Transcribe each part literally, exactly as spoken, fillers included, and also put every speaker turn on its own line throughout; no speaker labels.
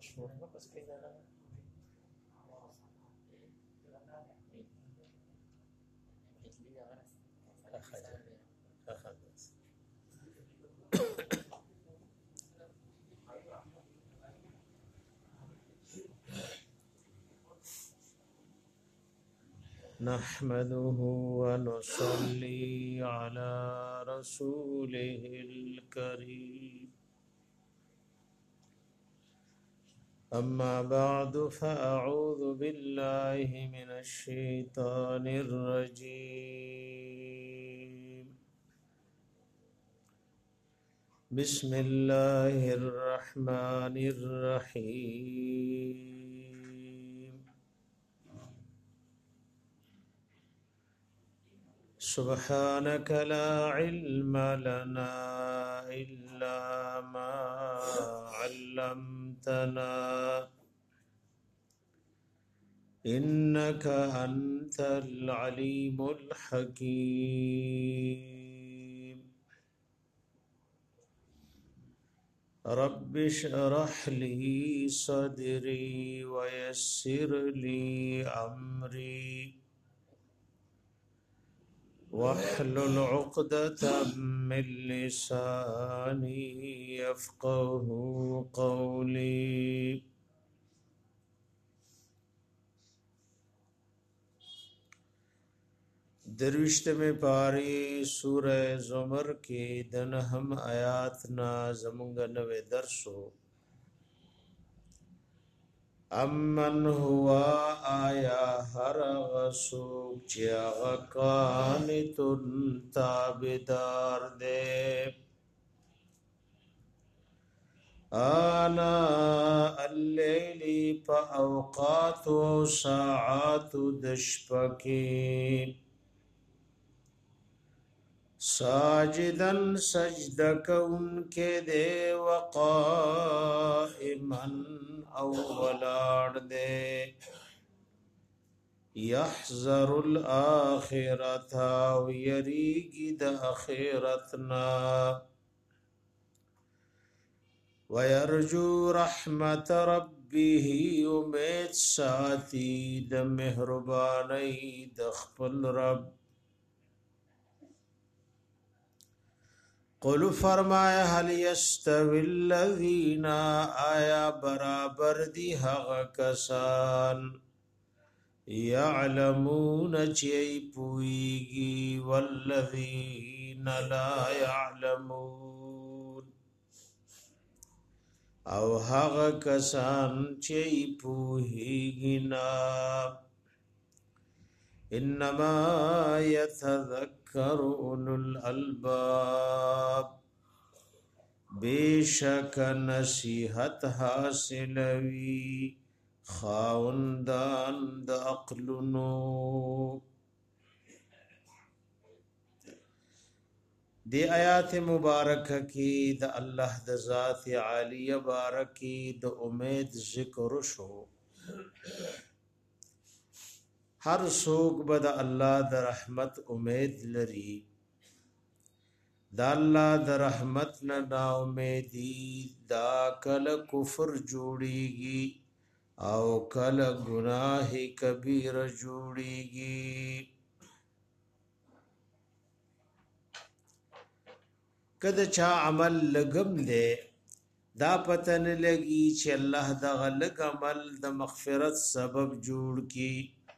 مشهور نه بس پیدا نه نحمده ونصلي على رسوله الكريم أما بعد فأعوذ بالله من الشيطان الرجيم بسم الله الرحمن الرحيم سبحانك لا علم لنا إلا ما علمتنا إنك أنت العليم الحكيم رب اشرح لي صدري ويسر لي أمري واحلل عقدة من لساني يفقه قولي دروشت میں پاری سورہ زمر کے دنہم آیات نا زمونگا نوے درسو امن ہوا آیا ہر غسوک چیاغا قانتن تابدار دے آنا اللیلی پا اوقات و ساعات دشپکی ساجدن سجدک ان کے دے وقائمن او ولاد دے یحذر الآخرت و یریگی دا آخرتنا ویرجو رحمت ربه امید ساتی دا مہربانی دخپل رب قل فرمایا هل يستوي الذين آیا برابر دی حق کسان يعلمون چی پوئیگی والذین لا يعلمون او حق کسان چی پوئیگی نا انما يتذكر اولو الالباب بیشک نصیحت حاصلوی خاوندان د عقلونو دی آیات مبارکه کی د الله د ذات عالیه بارکی د امید ذکر شو ہر سوک بد اللہ د رحمت امید لری دا اللہ د رحمت نہ نا امیدی دا کل کفر جوڑی گی او کل گناہ کبیر جوڑی گی کد چا عمل لگم دے دا پتن لگی چھ اللہ دا غلق عمل دا مغفرت سبب جوڑ کی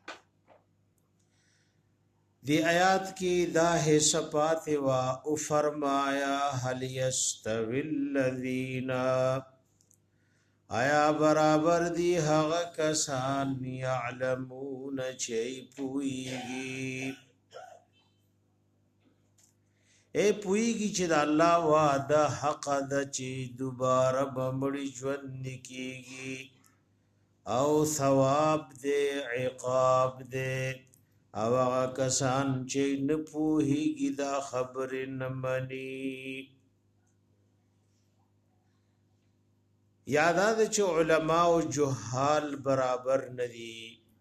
دی آیات کی دا حصہ پاتے وا او فرمایا حل یستوی الذین آیا برابر دی حق کسان یعلمون چی پوئیگی اے پوئیگی چی دا اللہ وعدہ حق دا چی دوبارہ بمڑی جون کیگی او ثواب دے عقاب دے او آغا کسان چی نپوہی گی دا خبر نمانی یادا دا چی علماء و جہال برابر ندی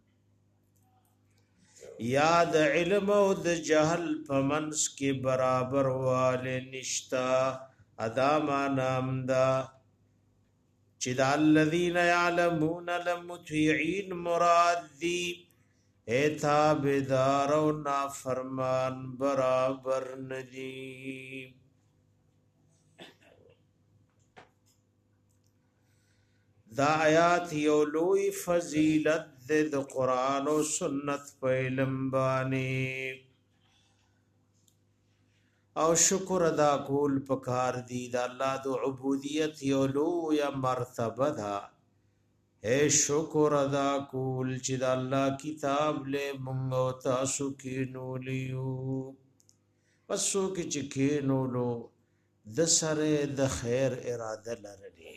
یاد علم و دا جہل پمنس کی برابر والے نشتا ادا ما نام دا چې د الذین یعلمون لمطیعین مراد دی اے تابدار و نافرمان برابر ندی. دا آیات یو لوی فضیلت دے د قرآن و سنت په علم باندې او شکر ادا کول پکار دی د الله د عبودیت یو لوی مرتبه ده. اے شکر ادا کول چې د الله کتاب له مونږ او تاسو کې نولیو پسو کې چې کې نولو د سره د خیر اراده لري.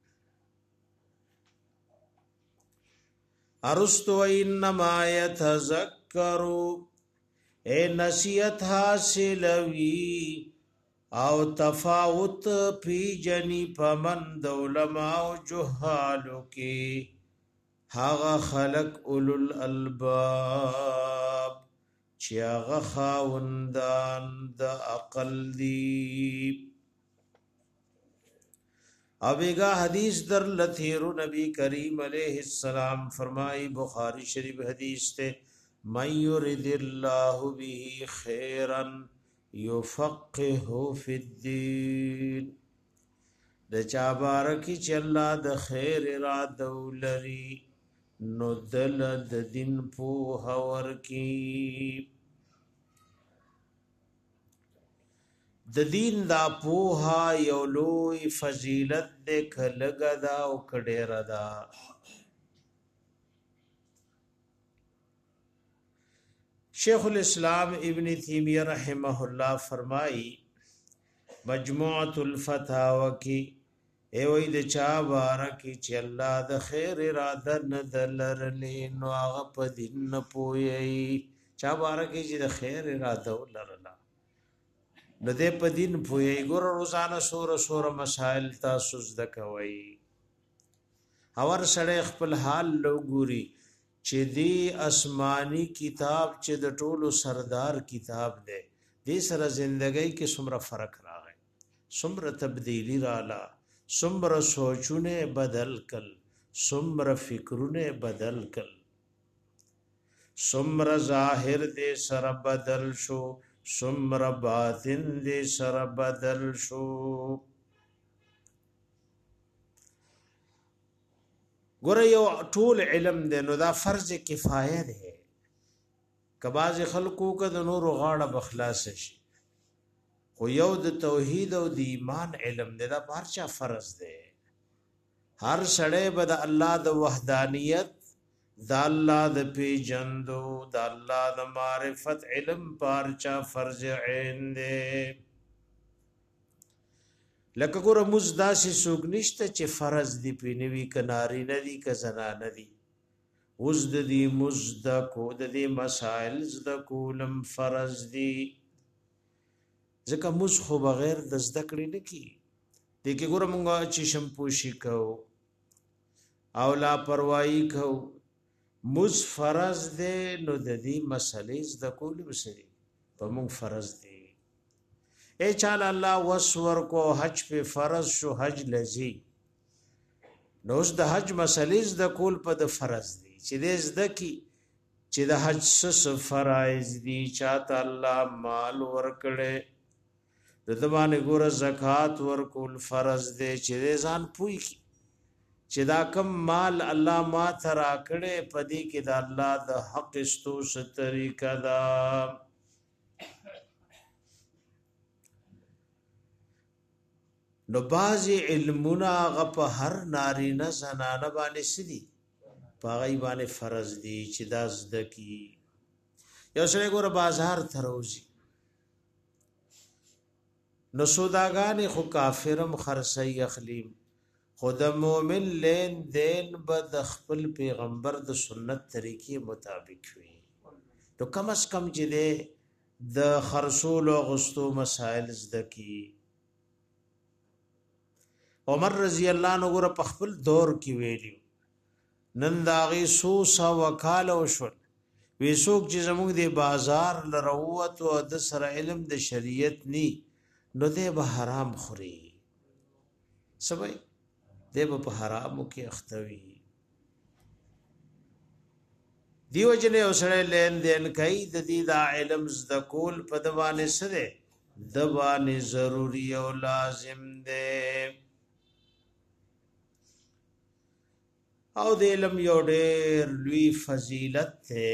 ارستو انما يتذكروا اے نصیحت حاصل وی او تفاوت پی جنی پمن دولماء جهالو کی هاغا خلق اولو الالباب چی آغا خاوندان دا اقل دی. ابیگا حدیث در لتھیرو نبی کریم علیہ السلام فرمائی بخاری شریف حدیث تے من یرد اللہ به خیرا یفقه فی الدین د چا بارکی چې الله د خیر اراده ولري نو دل د دین په هور کی د دین دا پوها یو لوی فضیلت د کلګه دا او کډیر دا. شیخ الاسلام ابن تیمیہ رحمہ اللہ فرمائی مجموعۃ الفتاوی کی اے وې د چا بارکی چې الله د خیر اراده نه دلرلی نو هغه په دین نه پوي چا بارکی چې د خیر اراده ولرلا نو دې په دین پوي ګور روزانه سور سور مسائل تاسو زده کوي اور سړی خپل حال لو ګوري چې دی آسمانی کتاب چې د ټولو سردار کتاب دی دې سره زندګۍ کې څومره فرق راغی څومره تبدیلی رااله څومره سوچونه بدل کل څومره فکرونه بدل کل څومره ظاهر دې سره بدل شو څومره باطن دې سره بدل شو. ګوره یو ټول علم دی نو دا فرض کفایه دی که بعض خلکو که د نورو غاړه بخلاص شي خو یو د توحید او د ایمان علم دی دا بهر چا فرض دی. هر سړی به د الله د وحدانیت د الله د پیژندو د الله د معرفت علم بهر چا فرض عین دی. لکه ګوره موږ داسې څوک نشته چې فرض دی پې نه وي که نارینه دي که زنانه دي اوس د دې موږ زده کو د دې مسایل زده کولم فرض دي ځکه موږ خو بغیر د زده کړې نه کي دې کې ګوره مونږ چې شمپوشي کوو او لاپروايي کوو موږ فرض دی نو د دې مسلې زده کول به سړي په مونږ فرض دی. اے چال الله وسور کو حج په فرض شو حج لذي نو اس د حج مسلې د کول په د فرض دي چې دې زده کی چې د حج څه فرایض دي چاته الله مال ورکړي د دبانې ګور زکات ورکول فرض دي چې دې ځان پوي کی چې دا کم مال الله ما ترا کړي پدې کې د الله د حق استو ستریکا دا. نو بازی علمونه هغه په هر نارینه زنانه باندې سدي په هغه باندې فرض دي چې دا زده کی. یو سړی ګوره بازار ته روزي نو سوداګانې خو کافرم خرڅي اخلیم خود مؤمن لین دین به د خپل پیغمبر د سنت طریقې مطابق وي نو کم از کم چې د خرصول او غستو مسائل زده کی. عمر رضی الله عنه ګره په خپل دور کې ویلیو نن داغي سو سا وکاله وشول ویسوک چې زموږ د بازار لروت او د سره علم د شریعت ني نو دې به حرام خوري سبای دی په حرامو کې اختوي دیو جنې اوسړې لین دین کوي د دې دا علم زده کول په دوانه سره دوانه ضروری او لازم دی او د علم یو ډېر لوی فضیلت ده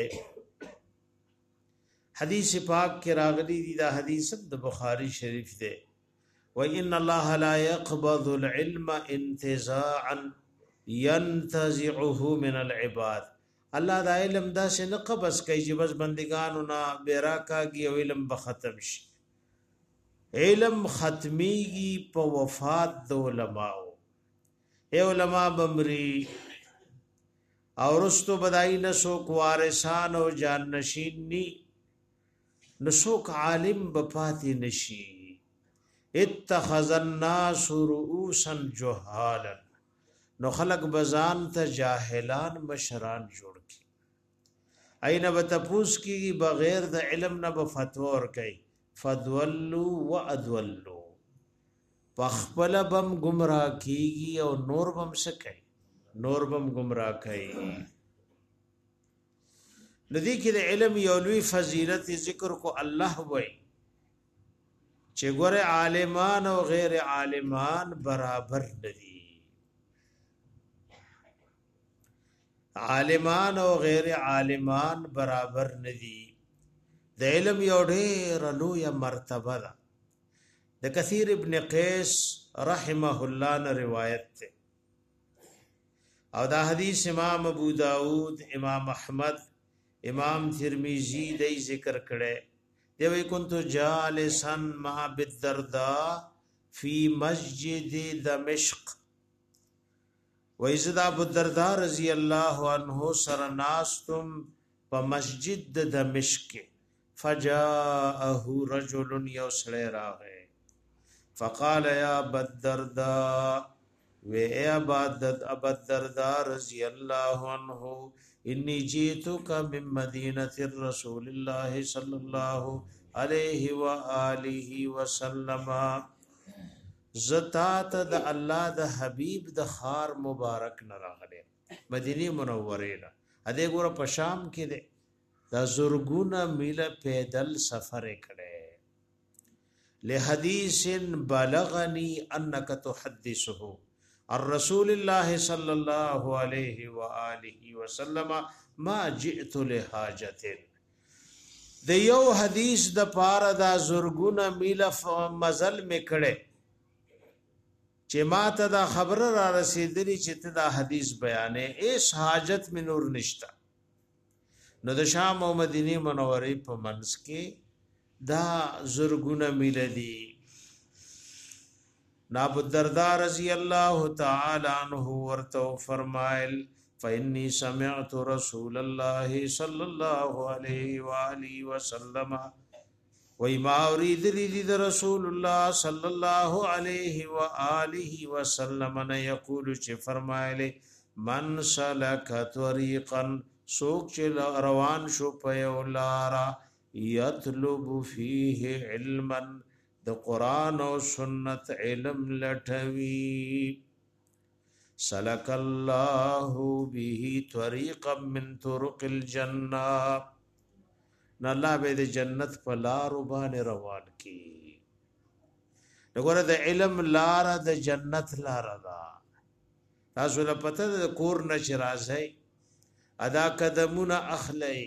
حدیث پاک کې راغلی دی دا حدیث د بخاری شریف ده وَإِنَّ اللَّهَ لَا يَقْبَضُ الْعِلْمَ انتزاعا يَنْتَزِعُهُ مِنَ الْعِبَادِ الله دا علم دا سے نه قبض کوي چې بس بندگانو نه بیراکاږي او علم به ختم شي علم ختميږي په وفات د علماو اے علما بمري او رستو بدای نسوک وارثان او جان نشین نی نسوک عالم بپاتی نشی اتخذ الناس رؤوسا جهالا نو خلق بزان ته جاهلان مشران جوړ کی اين بتپوس کی بغیر د علم نه بفتوا ور کوي فدولوا وادولوا پخپل بم گمراه کیږي او نور بم سکي نور بم گمراه کوي ندی کې د علم یو لوی فضیلت ذکر کو الله وای چې ګوره عالمان او غیر عالمان برابر ندي عالمان او غیر عالمان برابر ندي د علم یو ډېر لوی مرتبه ده د کثیر ابن قیس رحمه الله نه روایت ده او دا حدیث امام ابو داود امام احمد امام ترمذی دای ذکر کړي دی وی كنت جالسا مع بالدرداء فی مسجد دمشق و اذا ابو الدرداء رضی الله عنه سرناستم په مسجد دمشق فجاءه رجل يسړی راغی فقال يا ابو الدرداء و اے عبادت ابو الدرداء رضی اللہ عنہ انی جیتک من مدینہ الرسول اللہ صلی اللہ علیہ وآلہ وسلم زتات د الله د حبیب د خار مبارک نراغله مدینه منوره نه اده ګور په شام کې ده د زرګونه میله پیدل سفر کړي لحدیث بلغنی انک تحدثه الرسول الله صلی الله علیه و آله وسلم ما جئت لحاجت د یو حدیث د پاره دا زرګونه میله مزل میکړي چې ما ته دا خبره را رسیدلی چې ته دا حدیث بیانې ایس حاجت من نور نشتا نو د شام او مدینه منورې په منځ کې دا زرګونه میله دي ابو الدرداء رضی اللہ تعالی عنہ ورتو فرمائل فإني سمعت رسول الله صلی اللہ علیہ وآلہ وسلم وما اريد لذ رسول الله صلی اللہ علیہ وآلہ وسلم نے یقول چه فرمائل من سلک طریقا سوک چل روان شو پیولارا یطلب فیه علما د قران او سنت علم لټوي سلک الله به طریقا من طرق الجنه نلا به د جنت په لار باندې روان کی وګوره د علم لار د جنت لار ده تاسو له پته د کور نشه راځي ادا قدمونه اخلي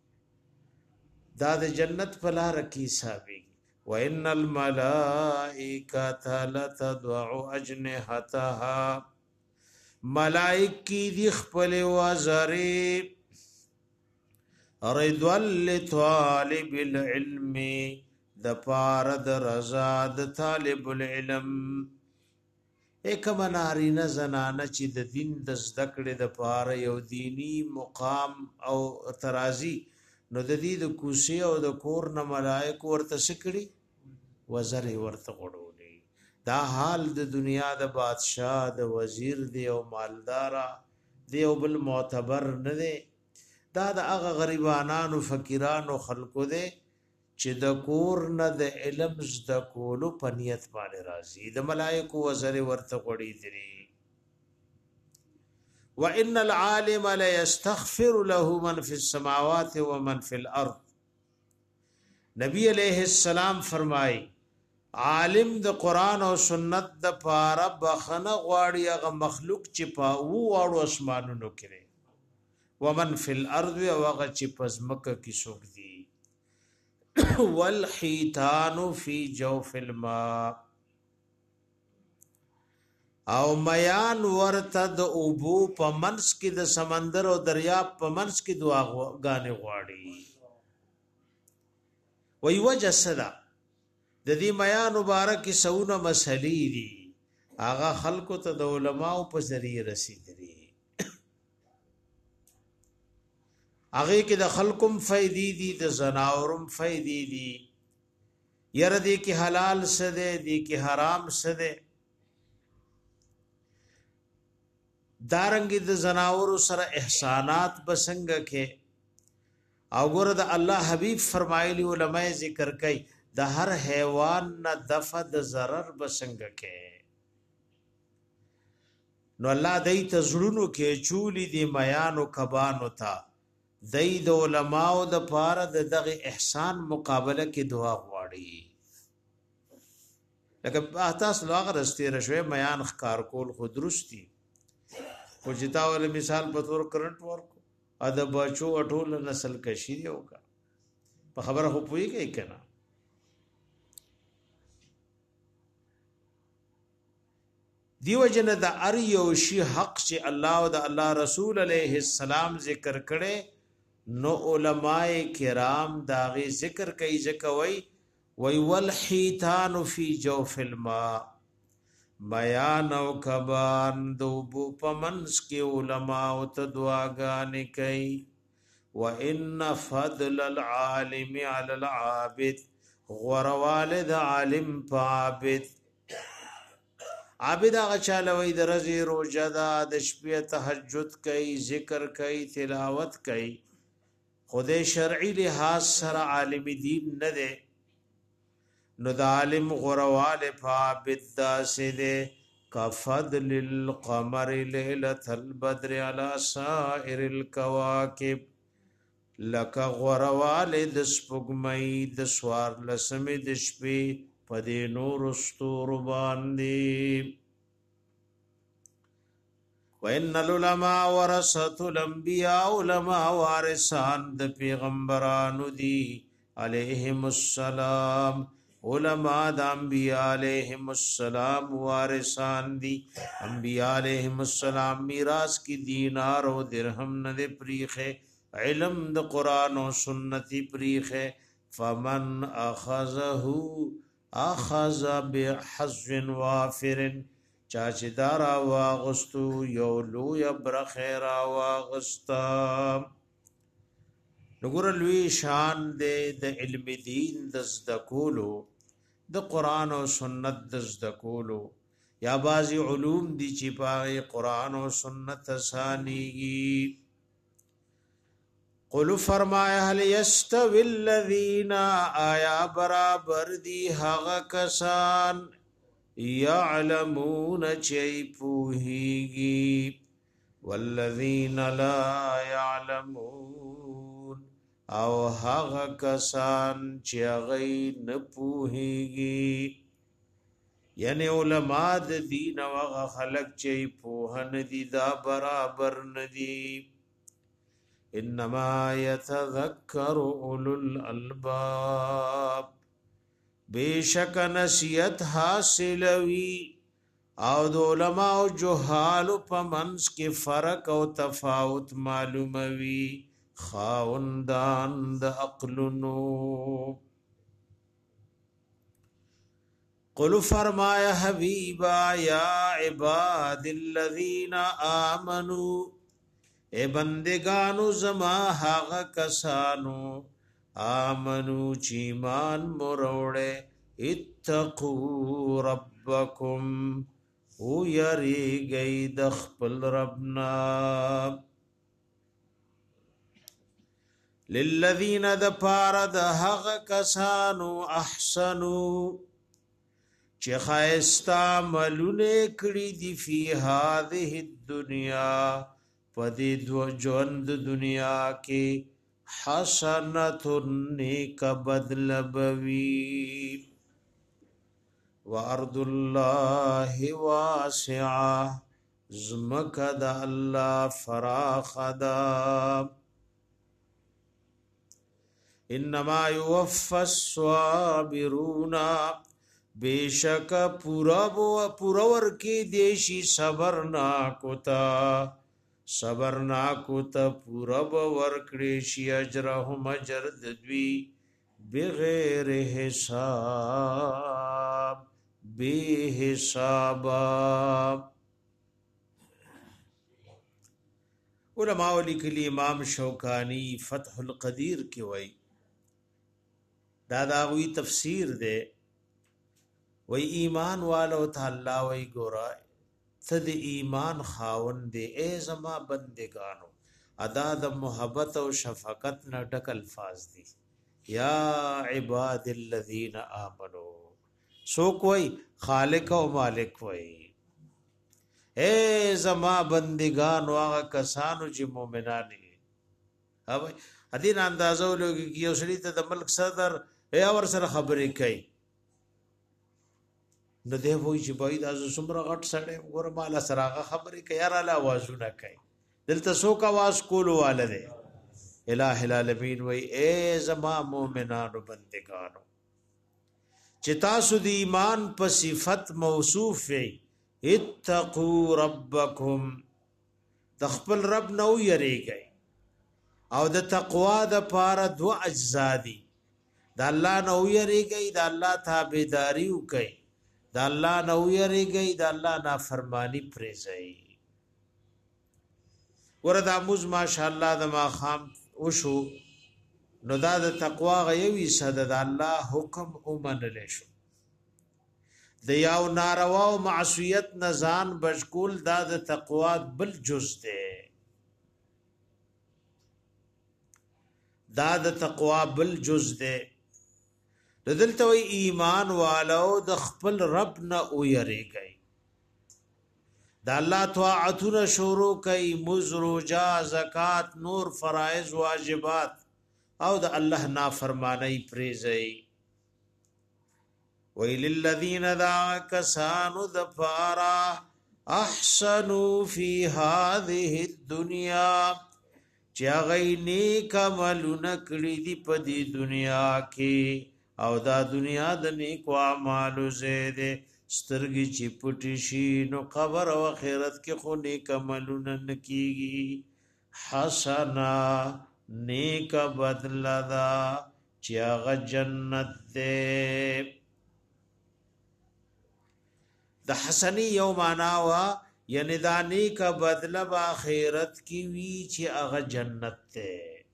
دا د جنت په لار کې حسابي وَإِنَّ الْمَلَائِكَةَ لَتَضَعُ أَجْنِحَتَهَا ملائکی دی خپل وزری رضا لطالب العلم د پار د رضا د طالب العلم ایکم نارینه زنانه چې د دین د زده کړې د پار یو دینی مقام او ترازی نو د دې د کوسي او د کور نه ملائک ورته سکړي وزر ورته غړولې دا حال د دنیا د بادشاہ د وزیر دی او مالدارا دی او بل معتبر نه دی دا د هغه غریبانو فقیرانو خلقو دی چې د کور نه د علم زده کولو په نیت باندې راځي د ملائکو وزر ورته غړي دي وان العالم لا يستغفر له من في السماوات ومن في الارض. نبی علیہ السلام فرمای عالم د قران او سنت د پاره بخنه غواړي هغه مخلوق چې په وو واړو اسمانونو کې ومن فی الارض او هغه چې پزمکه کې سوق دي والحیتان فی جوف الماء او میان ورته د اوبو په منس کې د سمندر او دریاب په منس کې دعا غانې غواړي. وی وجه صدا د دې میان مبارک سونه مسلې دي هغه خلکو ته د علماو په ذریعہ رسیدلي هغه کې د خلقم فائدې دي د زناورم فائدې دي ير دي کې حلال څه دي دي کې حرام څه دي دارنګ د زناور سره احسانات بسنګ کې او ګور د الله حبیب فرمایلی علماء ذکر کوي د هر حیوان نه دفع د ضرر بسنګ کې نو الله دای ته زړونو کې چولی دی میانو کبانو تا دای د علماء د پاره د دغه احسان مقابله کې دعا غواړي لکه تاسو لوغه رستي رشوه میان خکار کول خود درستی خو جتا ول مثال په تور کرنٹ ورکو ا د بچو اټول نسل کشي دی وکا په خبره خو پوي کوي کنه دیو جن د ار یو شی حق چې الله او د الله رسول علیه السلام ذکر کړي نو علماء کرام داغي ذکر کوي ځکوي وی والحیتان فی جوف الماء بیان او کبان دوبو پمنس کی علماء او تدواغانی کئی وان فضل العالم علی العابد غروالد عالم پابد عابد آغا چالوی در رضی روجہ دا دشپی تحجد کئی ذکر کئی تلاوت کئی خود شرعی لحاظ سر عالم دین ندے نو د عالم غروال فابد داسده کفضل القمر لیلة البدر على سائر الكواكب لک غروال د سپوږمۍ د سوار لسمې د شپې په دې نور استور باندې وان العلماء ورثه الانبیاء علماء وارثان د پیغمبرانو دي علیهم السلام علماء د انبیاء علیهم السلام وارثان دي انبیاء علیهم السلام میراث کی دینار او درهم نه پریخه علم د قران او سنت پریخه فمن اخذه اخذ بحظ وافر چاچدار واغستو یولو یبرخیر واغستا نګور لوی شان د علم دین د زدکولو د قران او سنت د زدکولو یا بعضی علوم دی چې په قران او سنت ثانیږي قل فرمایا هل یستوی الذین آیا برابر دی هغه کسان یعلمون چي پوهیږي والذین لا یعلمون او هغه کسان چې غي نه پوهیږي یعنی علماء د دین او هغه خلق چې په نه دي دا برابر ندي انما يتذكر اولو الالباب بیشک نصیحت حاصلوی او د علماء او جهال په منځ کې فرق او تفاوت معلوموي خاوندان د عقلونو قل فرمایا حبیبا یا عباد الذین آمنوا اے بندگانو زما هاغه کسانو آمنو چیمان مروڑے اتقو ربکم او یری گئی دخپل ربنا للذین دپار دهغ کسانو احسنو چه خائستا ملونے کڑی دی فی هذه الدنیا پدی دو ژوند دنیا کې حسنۃ نیک بدل بوی وارض الله واسعه زمکه د الله فراخ ده انما يوفى الصابرون بیشک پورا بو پورا ورکی دیشی صبر نا کوتا صبر نا کوتا پورا بو ورکړي شي اجرهم اجر دوی بغیر حساب به حساب. علماء لیکلی امام شوکانی فتح القدیر کی وای دا داوی تفسیر دے وی ایمان والو تعالی وی ګورا ثد ایمان خاون دے اے زما بندگانو ادا د محبت او شفقت نه ډک الفاظ دي یا عباد الذین آمنو سو کوئی خالق او مالک وی اے زما بندگانو هغه کسانو چې مؤمنان دي ها بھائی ادین اندازو لوګي کیو سړي ته د ملک صدر اے اور سره خبرې کوي نو دی وای چې بای د سمره غټ سړی ګور مال سره خبرې کوي را لا आवाजونه کوي دلته سو کا आवाज کولو والده الہ العالمین وای اے زما مؤمنانو بندگانو چې تاسو د ایمان په صفت موصوف وي اتقوا ربکم تخپل رب نو یریږي او د تقوا د پاره دو اجزا دي د الله نو یریږي د الله تابعداري وکي د الله نو یریږي د الله نافرمانی پرېږي وردا موز ماشاءالله د ما خام وشو نو دا د تقوا غوي صد د الله حکم اومنل شو د یاو ناروا او معصیت نزان بشکول دا د تقوا بل جز ده دا د تقوا بل جز ده دلته وی ایمان والو د خپل رب نه او یریږي د الله طاعتونه شروع کوي مزروجا زکات نور فرائض واجبات او د الله نافرمانی پریزي ویل الذین ذا کسانو ذفارا احسنوا فی هذه الدنيا چا غینی کملون کړي دی په دې دنیا کې او دا دنیا د نیکو اعمالو زیاده سترګي چې پټی شي نو قبر او آخرت کې خو نیک عملون نکېږي حسنا نیک بدل دا چې هغه جنت ده د حسنی یو معنا وا یعنی دا نیک بدل با آخرت کې وی چې هغه جنت ده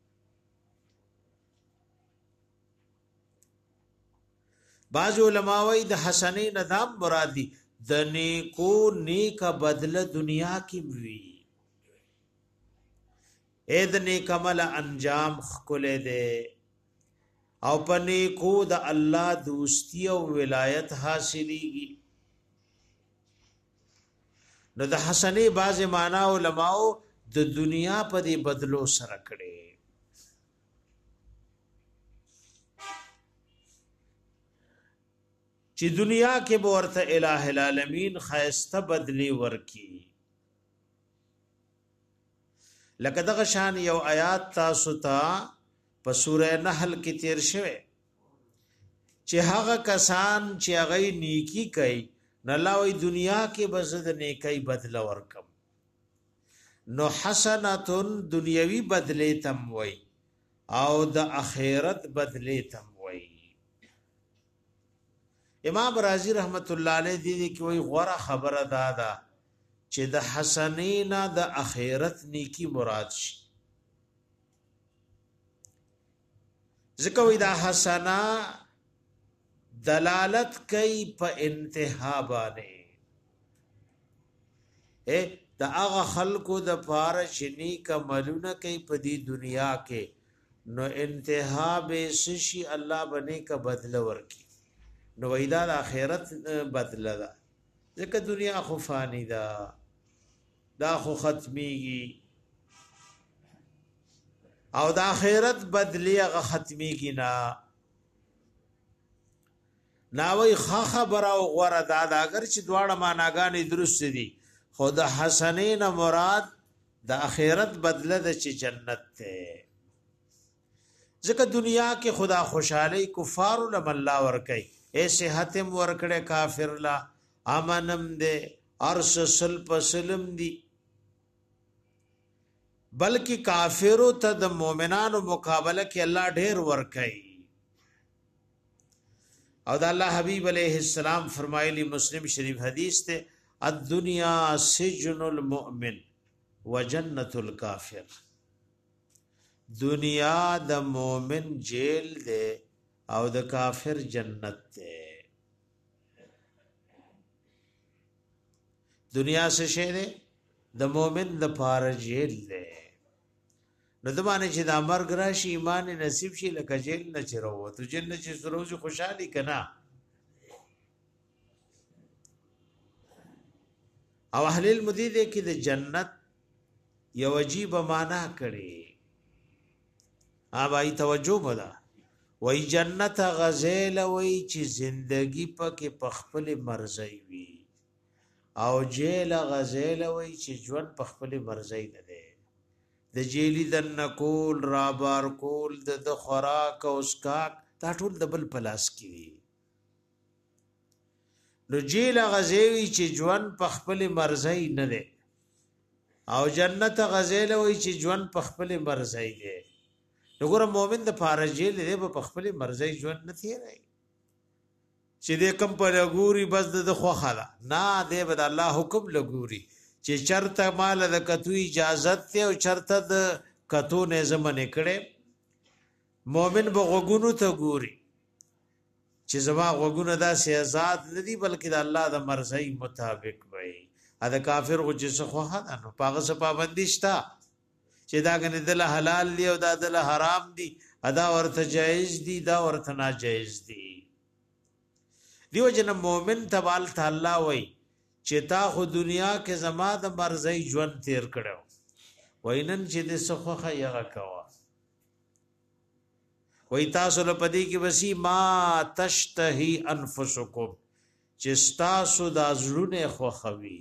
بعض علماء وی د حسنی ندام مرادی د نیکو نیک بدل دنیا کې وی اې د نیک عمل انجام خکله ده او پنی کو د الله دوستی او ولایت حاصلېږي نو د حسنی بعض معنا علماء د دنیا په دې بدلو سره کړي چې دنیا کې به ورته الہ العالمین خیسته بدلی ورکی لکه دغه شان یو آیات تاسو ته په سوره نحل کې تیر شوه چې هغه کسان چې هغه نیکی کوي نه لاوي دنیا کې بزد نیکی بدل ورکم نو حسناتن دنیوي بدلی تم وای او د اخرت بدلی تم وای امام رازی رحمت الله علیه دی کی وای غوړه خبره دادا چې د حسنینا د اخرت نیکی مراد شي ځکه وای دا حسنا دلالت کوي په انتها باندې اے دا هغه خلقو د پاره شنی کملونه کوي په دې دنیا کې نو انتها به شي الله باندې کا بدل ورکی نو وېدا د آخرت بدل ده ځکه دنیا خو فانی ده دا خو ختميږي او د آخرت بدلی هغه ختمي کینا ناوی خا خبر او غره دا اگر چې دواړه معناګانې درست دي خو د حسنین مراد د آخرت بدله د چې جنت ته ځکه دنیا کې خدا خوشحالي کفار لم الله ور کوي اے صحت ور کړه کافر لا امنم دے ارس سل پسلم دی بلکې کافرو ته د مؤمنانو مقابله کې الله ډېر ور کوي او د الله حبیب علیہ السلام فرمایلی مسلم شریف حدیث ته الدنیا سجن المؤمن وجنت الکافر دنیا د مؤمن جیل ده او د کافر جنت ده دنیا څه شی ده د مؤمن د پاره جیل ده نو د باندې چې د مرګ راشي ایمان نصیب شي لکه جیل نه چرو ته جیل نه چې سروز خوشحالي کنا او اهل المدید کې د جنت یو عجیب معنا کړي آبای توجه بدا وای جنت غزیل وای چې زندگی پکې پخپل مرزي وي او جیل غزیل وای چې ژوند پخپل مرزي نه ده د جیلی د نکول را بار کول د خوراک او اسکاک دا ټول د بل پلاس کی نو جیل غزیوی چې ژوند پخپل مرزي نه ده او جنت غزیل وای چې ژوند پخپل مرزي ده وګوره مؤمن د فارجیل دی په خپل مرزي ژوند نه تیری چې دې کم په لګوري بس د خوخه نه دې بد الله حکم لګوري چې چرته مال د کتو اجازه ته او چرته د کتو نه زمنه کړي مؤمن به غوګونو ته ګوري چې زما غوګونه داسې آزاد ندي بلکې د الله د مرزي مطابق وي ا د کافر غو چې خوخه نه پاغه څه پابندي شته چې دا غنه دل حلال دی او دا دل حرام دی ادا ورته جایز دی دا ورته ناجایز دی دیو جن مومن تبال تعالی وای چې تا خو دنیا کې زما د مرزي ژوند تیر کړو وینن چې د سخوخه یغه کوا وای تاسو له پدې کې وسی ما تشتهي انفسکم چې تاسو د ازړونه خوخوي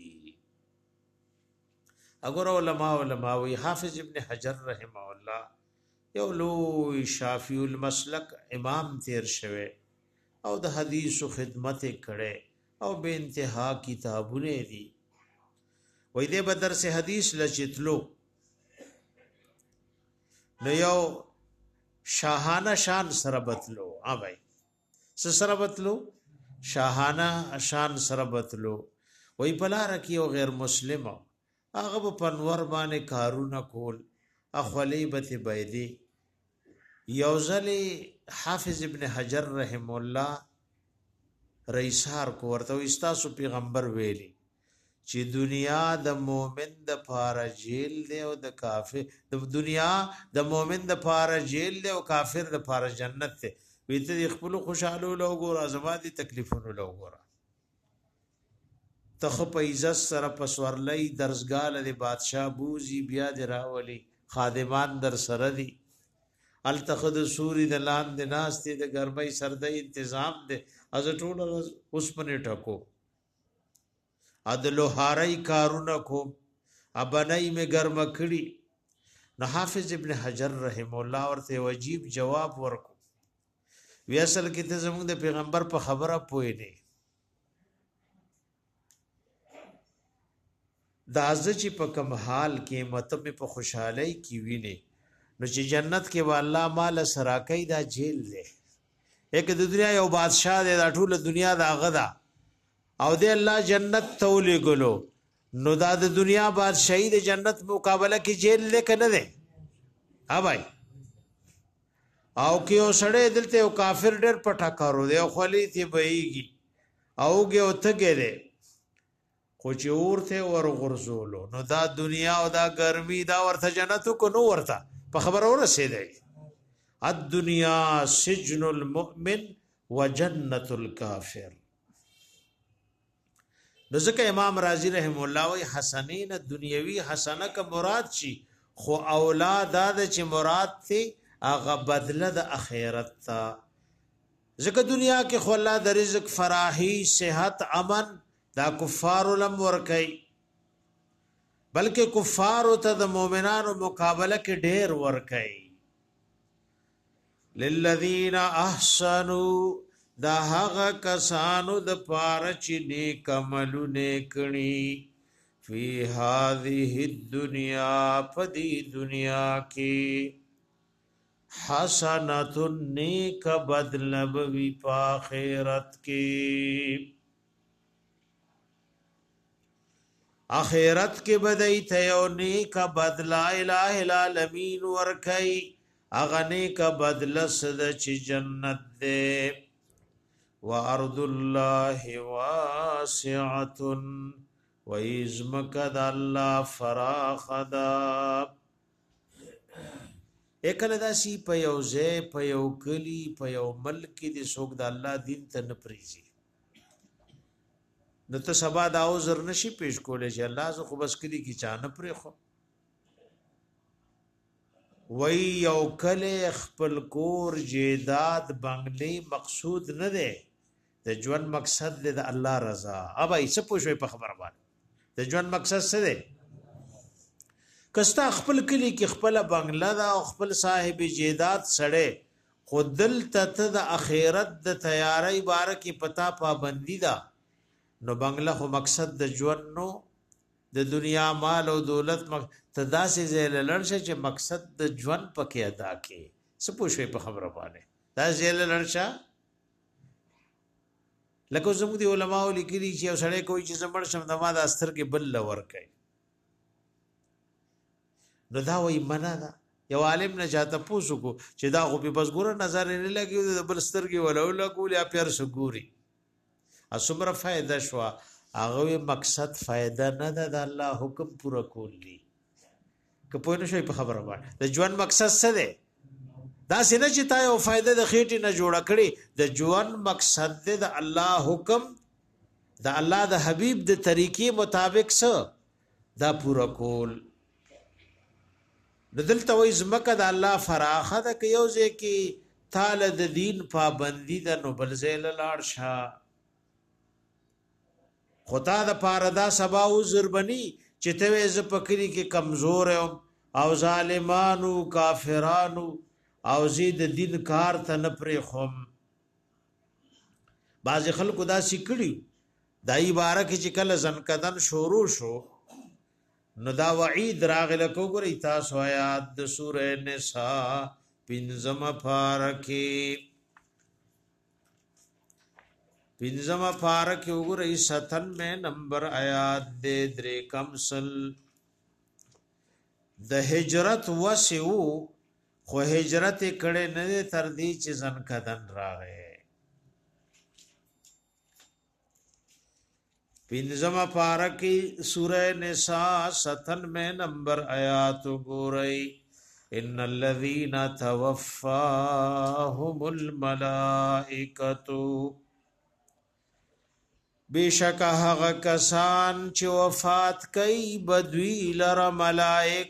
اگر علماء علماء وی حافظ ابن حجر رحمه الله یو لوی شافعی المسلک امام تیر شوه او د حدیث خدمت کړي او به انتها کتابونه دي وې دې بدر سے حدیث لچتلو نو یو شاهانه شان سره بتلو ها بھائی س سره بتلو شاهانه شان سره بتلو وې پلا رکی او غیر مسلمو هغه په نور باندې کارونه کول اخولی بته بيدی یوزلی حافظ ابن حجر رحم الله رئیسار کو ورته استاسو پیغمبر ویلی چې دنیا د مؤمن د پاره جیل دی او د کافر د دنیا د مؤمن د پاره جیل دی او کافر د پاره جنت دی ویته خپل خوشاله لوګو ازمادي تکلیفونو لوګو تخ په عزت سره پسورلای درسګال د بادشاہ بوزي بیا د راولي خادمان در سره دي التخذ سوري د لاند د ناس دي د ګرمۍ سردۍ تنظیم دي از ټول اوس پنه ټکو عدل هاري کارونه کو ابنای می ګرم کړي نو حافظ ابن حجر رحم الله ورته واجب جواب ورکو وی اصل کې ته زموږ د پیغمبر په خبره پوي نه دا چې په کوم حال کې مطلب په خوشحالي کې ویني نو چې جنت کې والله مال سراکې دا جیل دی یک د دنیا یو بادشاہ دی دا ټول دنیا دا غدا او دی الله جنت تولې ګلو نو دا د دنیا بادشاہي د جنت مقابله کې جیل لیکن نه دی ها بھائی او کې او سړې دلته او کافر ډېر پټا کارو دی او خلی تی بهيږي اوګه او تګه دی خو چې ورته ور غرزولو نو دا دنیا او دا ګرمي دا ورته جنت کو نو ورته په خبر ورسېده الدنیا سجن المؤمن وجنت الكافر ځکه امام رازی رحم الله وی حسنین دنیوي حسنه کا مراد شي خو اولاد دا چې مراد ته هغه بدله د اخرت تا ځکه دنیا کې خو الله د رزق فراحي صحت امن دا کفار لم ورکي بلکې کفار ته د مؤمنانو مقابله کې ډېر ورکي للذین احسنوا دا هغه کسانو د پاره چې نیک عملونه کړي فی هذه الدنیا پدی دنیا کې حسنۃ نیک بدل بوی په آخرت کې آخرت کې بدای ته یو نیک بدل الہ العالمین ورکای اغه نیک بدل صد چې جنت دې وارض الله واسعه وَإِزْمَكَدَ اللَّهُ فَرَاخَدَا اکل داسی په یو ځای په یو کلی په یو ملک کې د څوک د الله دین ته نه پریزي نو ته سبا دا عذر نشي پیش کولای چې الله زه خو بس کلی کې چانه پرې خو وای یو کله خپل کور جیداد بنگلې مقصود نه ده د ژوند مقصد د الله رضا ابا یې څه پوښوي په خبره باندې د ژوند مقصد څه دی کستا خپل کلی کې خپل بنگلا دا او خپل صاحب جیدات سړې خودل ته د اخرت د تیاری باره کې پتا پابندی دا نو بنگلا خو مقصد د ژوند نو د دنیا مال او دولت تدا سي زل لړشه چې مقصد د ژوند پکې ادا کړي څه پوښوي په خبره باندې دا زل لړشه لکه زموږ دی علماء لیکلي چې یو سړی کوئی چې زمړ شم د ما د استر کې بل لور کوي نو دا وای منا دا یو عالم نه چاته پوښو کو چې دا خو په بس ګوره نظر نه لګي د بل سترګي ولول کول یا پیر سګوري اسمره فائدہ شو هغه مقصد فائدہ نه ده د الله حکم پورا کولی که په نو شي په خبره باندې د ژوند مقصد څه دی دا سینه چې تا یو فائدہ د خېټې نه جوړ کړي د ژوند مقصد د الله حکم د الله د حبيب د طریقې مطابق څه دا پورا کول د دلته وې زمکه د الله فراخه د یو ځکه تعالی د دین پابندی د نو بل زیل لاړ شه خدا د پاردا سبا عذر بني چې ته ز پکړي کې کمزور او ظالمانو کافرانو او زید دین کار ته نه پرې خوم بعض خلکو دا سکړي دای بارک چې کله زنکدن شروع شو نو دا وعید راغله کو ګری تاسو آیات د سوره نساء پنځم پارکه پنځم پارکه وګری ستانوے نمبر آیات دې درې کمسل د هجرت وسو خو هجرت کړه نه تر دې چې زنکدن راغې پنځمه پارکی سورہ نساء ستانوے نمبر آیات ګورئ ان الذين توفاهم الملائکه بیشک هغه کسان چې وفات کوي بدوی لره ملائک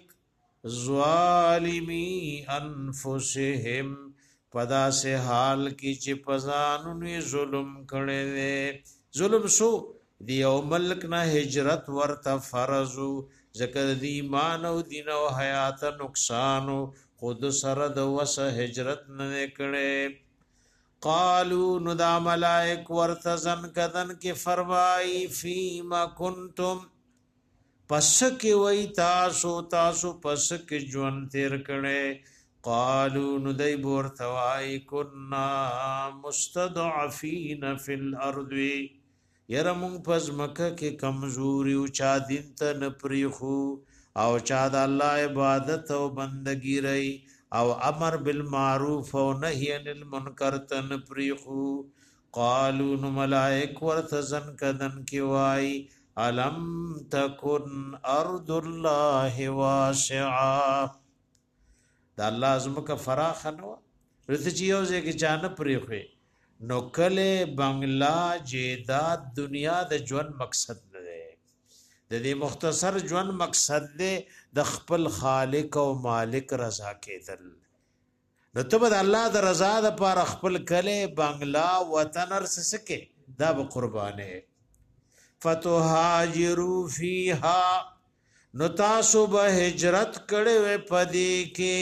ظالمی انفسهم پدا سے حال کی چې پزانونی ظلم کړي دي ظلم سو دی او ملک نه هجرت ورته فرضو ذکر دی ایمان او دین او حیات نقصان خود سره د وس هجرت نه کړي قالو ندا ملائک ورته زن کدن کې فرمای فیما کنتم پس کې وای تاسو تاسو پس کې ژوند تیر کړي قالو ندای بورتوای کنا مستضعفین فی الارض يرمون پس مکه کې کمزوري او چا دین ته نپریخو او چا د الله عبادت او بندگی رہی او امر بالمعروف او نهی عن المنکر ته نپریخو قالو نو ملائک ورتزن کدن کی وای الم تکن ارض الله واسعه دا الله زمکه فراخ نو رته چیو چې چانه پریخو نو کله بنگلا جیداد دنیا د ژوند مقصد نه د دې مختصر ژوند مقصد دی د خپل خالق او مالک رضا کېدل. نو ته به د الله د رضا دپاره خپل کلی بنګلا وطن هر څه څه کې دا به قربانې. فتهاجروا فیها نو تاسو به هجرت کړی وی په دې کې.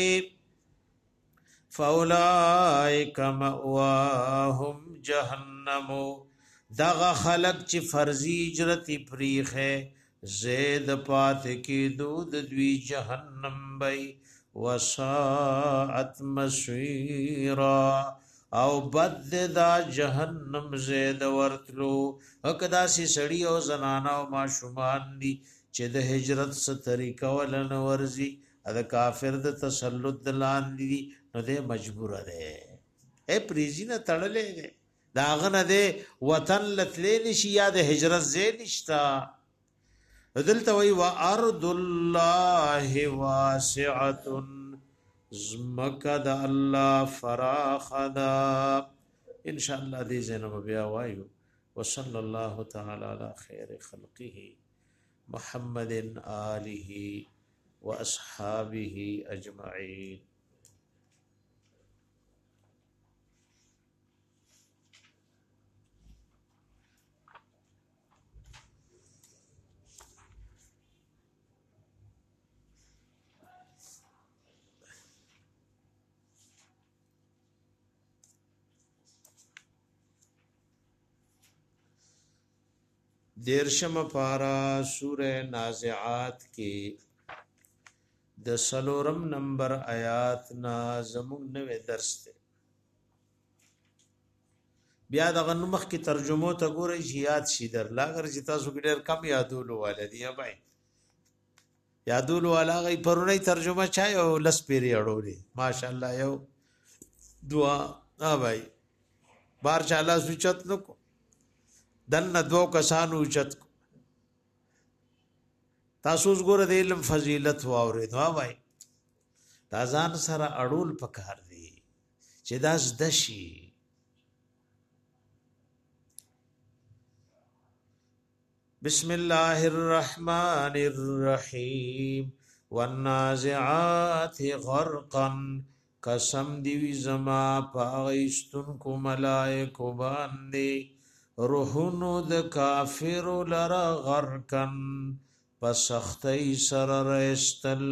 فاولئک مأواهم جهنم دغه خلق چې فرضی هجرت پریخه زید پات کې دود دوی جهنم بی وساعت مسیرا او بد دا جهنم زید ورتلو. اکدا سی سړی او زنانا او ماشومان دي چې د هجرت څخه طریقه ولن ورزي د کافر د تسلط دلان دي نو ده مجبور ده اے پریزی نه تړلې ده داغه نه ده وطن لتلې نشي یا د هجرت زې نشتا. دلته وی وا ارض الله واسعه زمکه د الله فراخدا. ان شاء الله دې زنه بیا وایو. وصلی الله تعالی علی خیر خلقه محمد آله واصحابه اجمعین. دیرشم پارا سورہ نازعات کی د سلورم نمبر آیات نا زمون نوے درس تے. بیا دغه مخ کی ترجمه ته ګورئ چې یاد شي در لاګر چې تاسو ډېر کم یادولو والدی بھائی یادولو والا غي پرونی ترجمه چا یو لس پیری اړولې ماشاءالله یو دعا ها بھائی بار چاله سوچت نو دن دو کسانو چت تاسو وګوره د علم فضیلت واورې نو وای دا ځان سره اړول پکار دی چې دا زده شي. بسم الله الرحمن الرحیم والنازعات غرقا قسم دی زما پاغستون کو ملائکه باندې روحونو د کافر لرا غرقن پسختی سر رستل.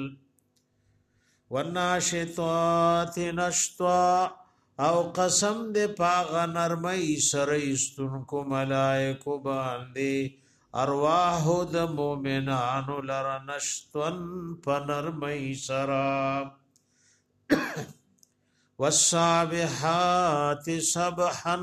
والناشطات نشطا او قسم د پاغ نرمی سر استن کو ملائکو باندې ارواح د مومنانو لرا نشطن پنرمی سرا. والسابحات سبحا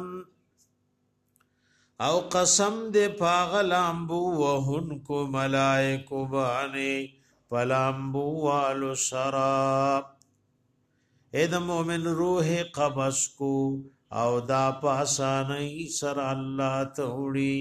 او قسم دے پاغلامبو وہن کو ملائکو بانے پلامبو والو سراب. اید مومن روح قبض کو او دا پاسانی سر اللہ توڑی.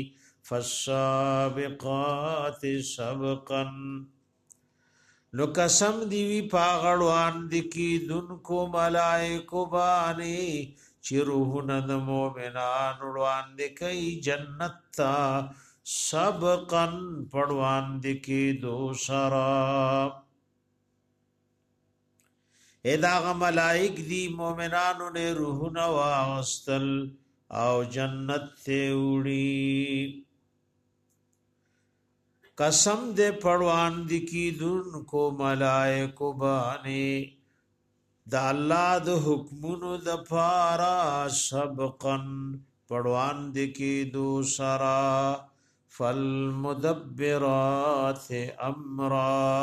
فالسابقات سبقا نو قسم دیوی پاغلوان دکی دن کو ملائکو بانے چی روحنا د مومنان روان دکی جنت تا سبقا پڑوان دکی دو سراب. اداغ ملائک دی مومنانو نے روحنا واغستل او جنت تے اوڑی. قسم دے پڑوان دکی دن کو ملائکو بانے دا اللہ د حکمونو د پارا سبقن پڑوان دکی دو سرا. فالمدبرات امرا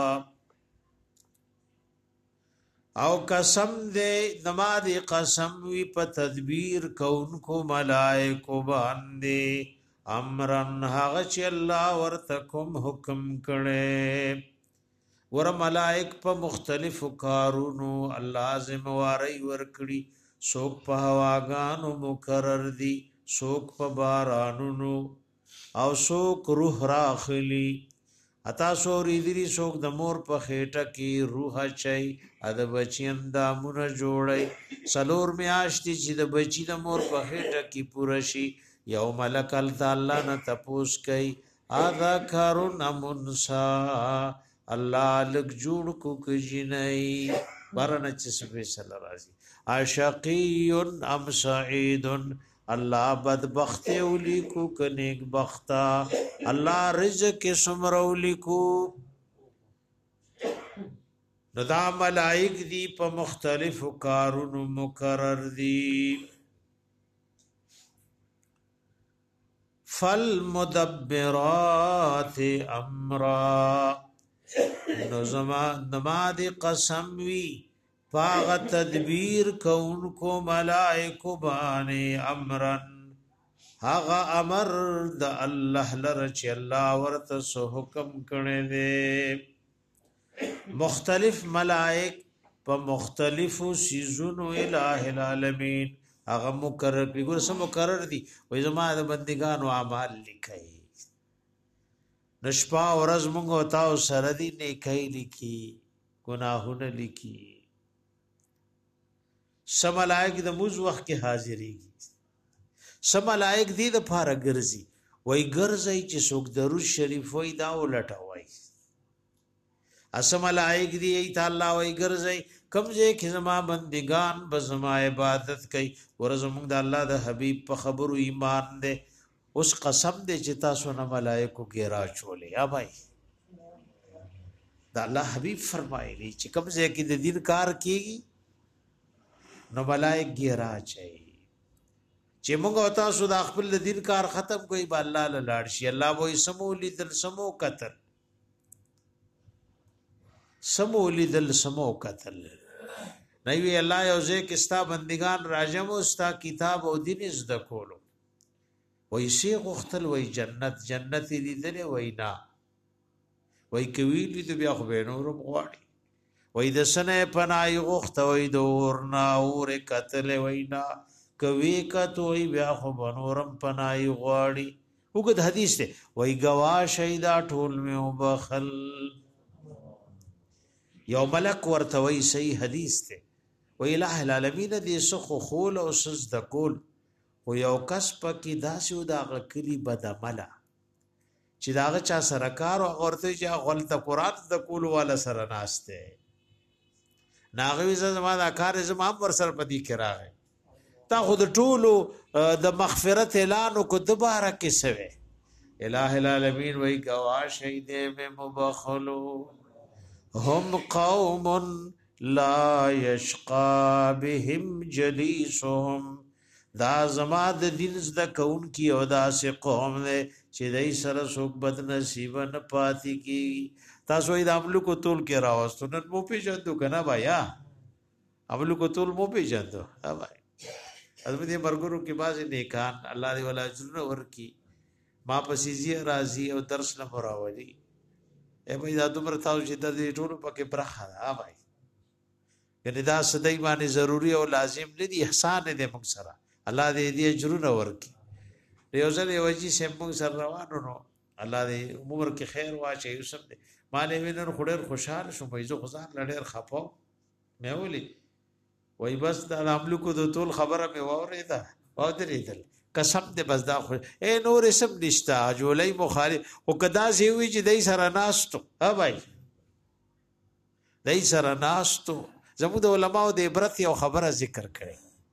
او قسم دے نمادی قسم وی پا تدبیر کون کو ملائکو باندے امرن حغچ اللہ ورتکم حکم کڑے. ور ملائک په مختلف کارونو الله ذمہواری ورکړي. سوک په هواګانو مقرر دي سوک په بارانونو او سوک روح راخلی. اتا سوری دری سوک د مور په خېټه کې روح چي اد بچین دا مون جوړي. سلور میاشتي چې د بچی د مور په خېټه کې پوره شي یو ملک الله نه تپوس کوي اذکر ام انثى الله لک جوړ کو کجنی برنه چې سپه سره راځي اشقی ام سعید الله بدبخت اولی کو کنیک بختا الله رزق سمرولی کو نو دا ملائک دی په مختلف کارونو مقرر دی فالمدبرات امرا نو زما نماد قسم وی پاغ تدبیر کون کو ملائکو بانے امرن هغه امر د الله لره چې الله ورته سو حکم کړي دي مختلف ملائک په مختلفو سيزونو الٰه العالمین هغه مقرر کړي ګور سم مقرر دي وای زما د بندګانو اعمال لیکي نشپا ورځ موږ او تاسو سره دي نیکي لیکي ګناهونه لیکي سم ملائک د موز وخت کې حاضرېږي سم ملائک دې د پاره ګرځي وای ګرځي چې څوک درود شریف وای دا ولټوي اسم ملائک دې ته الله وای ګرځي کمزه کې زما بندگان بزما عبادت کوي ورزمون د الله د حبيب په خبرو ایمان دې اوس قسم دې چې تاسو نه ملائکو کې را چولې یا بھائی دا الله حبيب فرمایلی چې کمزه کې د دین کار کیږي نو ملائک ګیرا چي چې موږ او تاسو د خپل دین کار ختم کوي با الله لاړ شي الله وې سمو لیدل سمو قتل سمو لیدل سمو قتل نه وی الله یو ځکه ستا بندگان راجم او ستا کتاب او دین زده کولو وې شي غختل وې جنت جنت لیدل وې نا وې کوي دې بیا خو به نور غواړي وې د سنه پنای غخت وې د ورنا اور قتل وې نا کوي کتوې بیا خو بنورم پنای غواړي وګد حدیث ته وې گوا شهیدا ټول مې وبخل یو ملک ورته وې صحیح حدیث ته وې الٰه العالمین دې سخو خول او سز د کول او یو کس پکې داسې و دا غکلی بدعمله چې داغه چا سره کار او ورته چې غلط قرآن د کول والا سره ناشته ناغوی زما دا کار زما ور سره پدی کراغه تا خود ټولو د مغفرت اعلان کو دوباره کې سوي الٰه العالمین وای گوا شهید میں مبخلو هم قوم لا يشقى بهم جليسهم دا زما د دین زده کون کی او دا سه قوم نه چې دای سره څوک بد نصیب نه پاتې کی تاسو یې د عملو کو تول کې راوستو نن مو پیژندو کنه بیا عملو کو تول مو پیژندو ها بھائی ازمه دې مرګرو کې باز نیکان الله دې ولا اجر ورکی ما پسیزی راضی او درس نه مراولي اے بھائی دا تمره تاسو چې د دې ټولو پکې برخه ها بھائی کنه دا سدای باندې ضروری او لازم نه دي احسان دې موږ سره الله دې دې اجر ورکی یو ځل یو چې سم موږ سره روانو نو الله دې عمر کې خیر واچي یوسف دې مالې وینر خډر خوشاله شو مې زه خزان لړر خپاو مې ولي وای بس دا عملو کو د ټول خبره مې واورېدا واورېدل قسم دې بس دا خو اے نور سم نشتا جولای مخالف او کدا سی وی چې دای سره ناستو ها بھائی دای سره ناستو زموږ د علماو د عبرت یو خبره ذکر کړي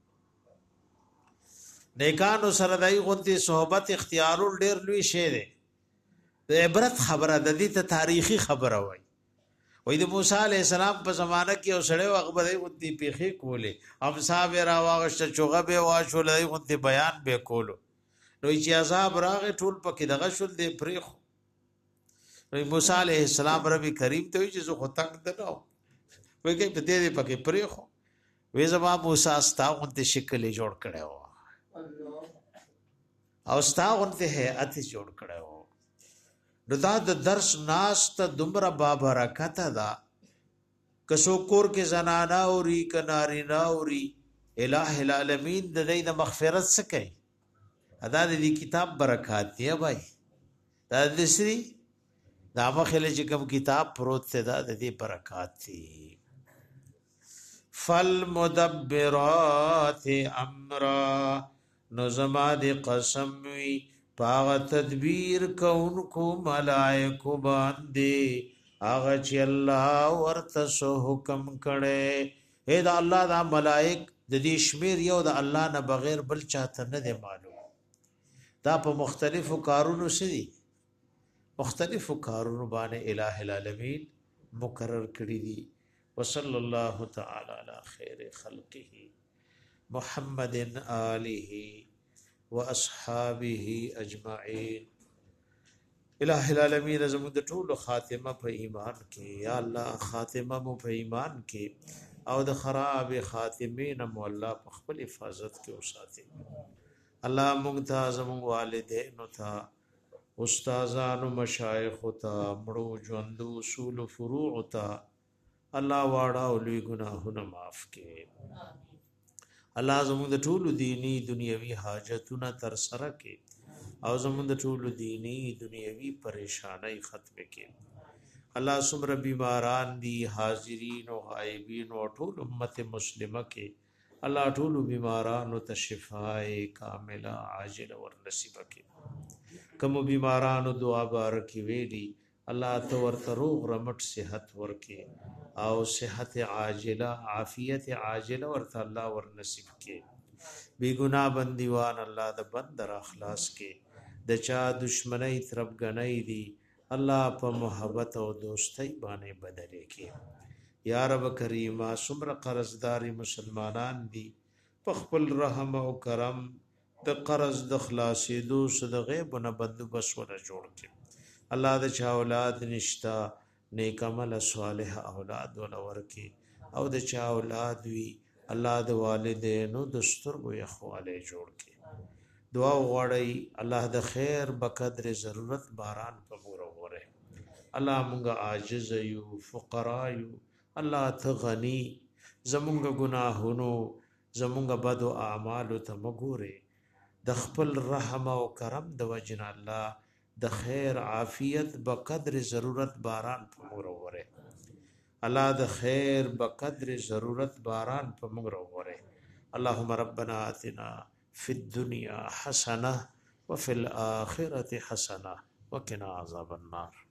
نیکانو سره دای غونډې صحبت اختیارول ډیر لوی شی دی د عبرت خبره د دې ته تاریخي خبره وای وای د موسی علی السلام په زمانہ کې او سړی وغبره غونډې پیخي کولې امصاب را واغشت چوغه به واشولې غونډې بیان به کولو نو چې عذاب راغې ټول پکې دغه شول دې پرېخ نو موسی علی السلام ربي کریم ته چې زه خو تک دنو وای کې په دې پکې پرېخ وې زما موسی استا غونډې شکل جوړ کړو او ستا غونډې هيئت جوړ کړو نو دا د درس ناس ته دمره بابرکت ده کسو کور کې زنانا اوري کنارینا اوري الٰه العالمین د دې د مغفرت سکے ادا دې کتاب برکات دی بھائی دا د سری دا مخله چې کوم کتاب پروت ته دا د دې برکات دي فالمدبرات امرا نو زما دې قسم وی پاغ تدبیر کونکو ملائکو باندې هغه چې الله ورته سو حکم کړي. اے دا الله دا ملائک د دې شمیر یو د الله نه بغیر بل چاته نه دی معلوم. دا په مختلفو کارونو سری مختلفو کارونو باندې الٰه العالمین مقرر کړی دي. وصلی الله تعالی علی خیر خلقه محمد آله واصحابه اجمعین. الٰه العالمین زموږ د ټولو خاتمه په ایمان کې یا الله خاتمه مو په ایمان کې او د خراب خاتمین مو الله په خپل حفاظت کې وساتي. الله موږ ته زموږ والدینو ته استادانو مشایخ ته مړو ژوندو اصول فروع ته الله واړه او لوی ګناهونه معاف کړي. الله زموږ د ټولو دینی دنیوي حاجتونه تر سره کړي او زموږ د ټولو دینی دنیوي پریشانای ختم کړي. الله سمره بیماران دي حاضرین او غایبین او ټول امت مسلمه کې الله ټول بیمارانو ته شفای کامله عاجله ور نصیب کړي. کوم بیمارانو دعا بارکی ویلي الله تو ورته روغ رمټ صحت ورکړي او صحت عاجله عافیت عاجله ورته الله ور نصیب کړي. بی گناہ بندیوان الله د بندر اخلاص کې د چا دشمنی طرف غنۍ دي الله په محبت او دوستۍ باندې بدلې کې. یا رب کریمه سمر قرضداري مسلمانان دي په خپل رحم او کرم د قرض د خلاصېدو د غیب نه بندوبس ولا جوړ کړي. الله د چا اولاد نشتا نیک عمل صالح اولاد ولا ورکي او د چا اولاد وی الله د والدینو د سترګو یخواله جوړ کړي. دعا وغواړي الله د خیر بقدر ضرورت باران په وره. الله مونږه عاجز یو فقرا یو الله ته غني زمونږ ګناهونو زمونږ بد او اعمال ته مګوري. د خپل رحم او کرم د وجنا الله د خیر عافیت بقدر ضرورت باران په وره. الله د خیر بقدر ضرورت باران په وره. اللهم ربنا آتنا في الدنيا حسنه وفي الاخره حسنه وقنا عذاب النار.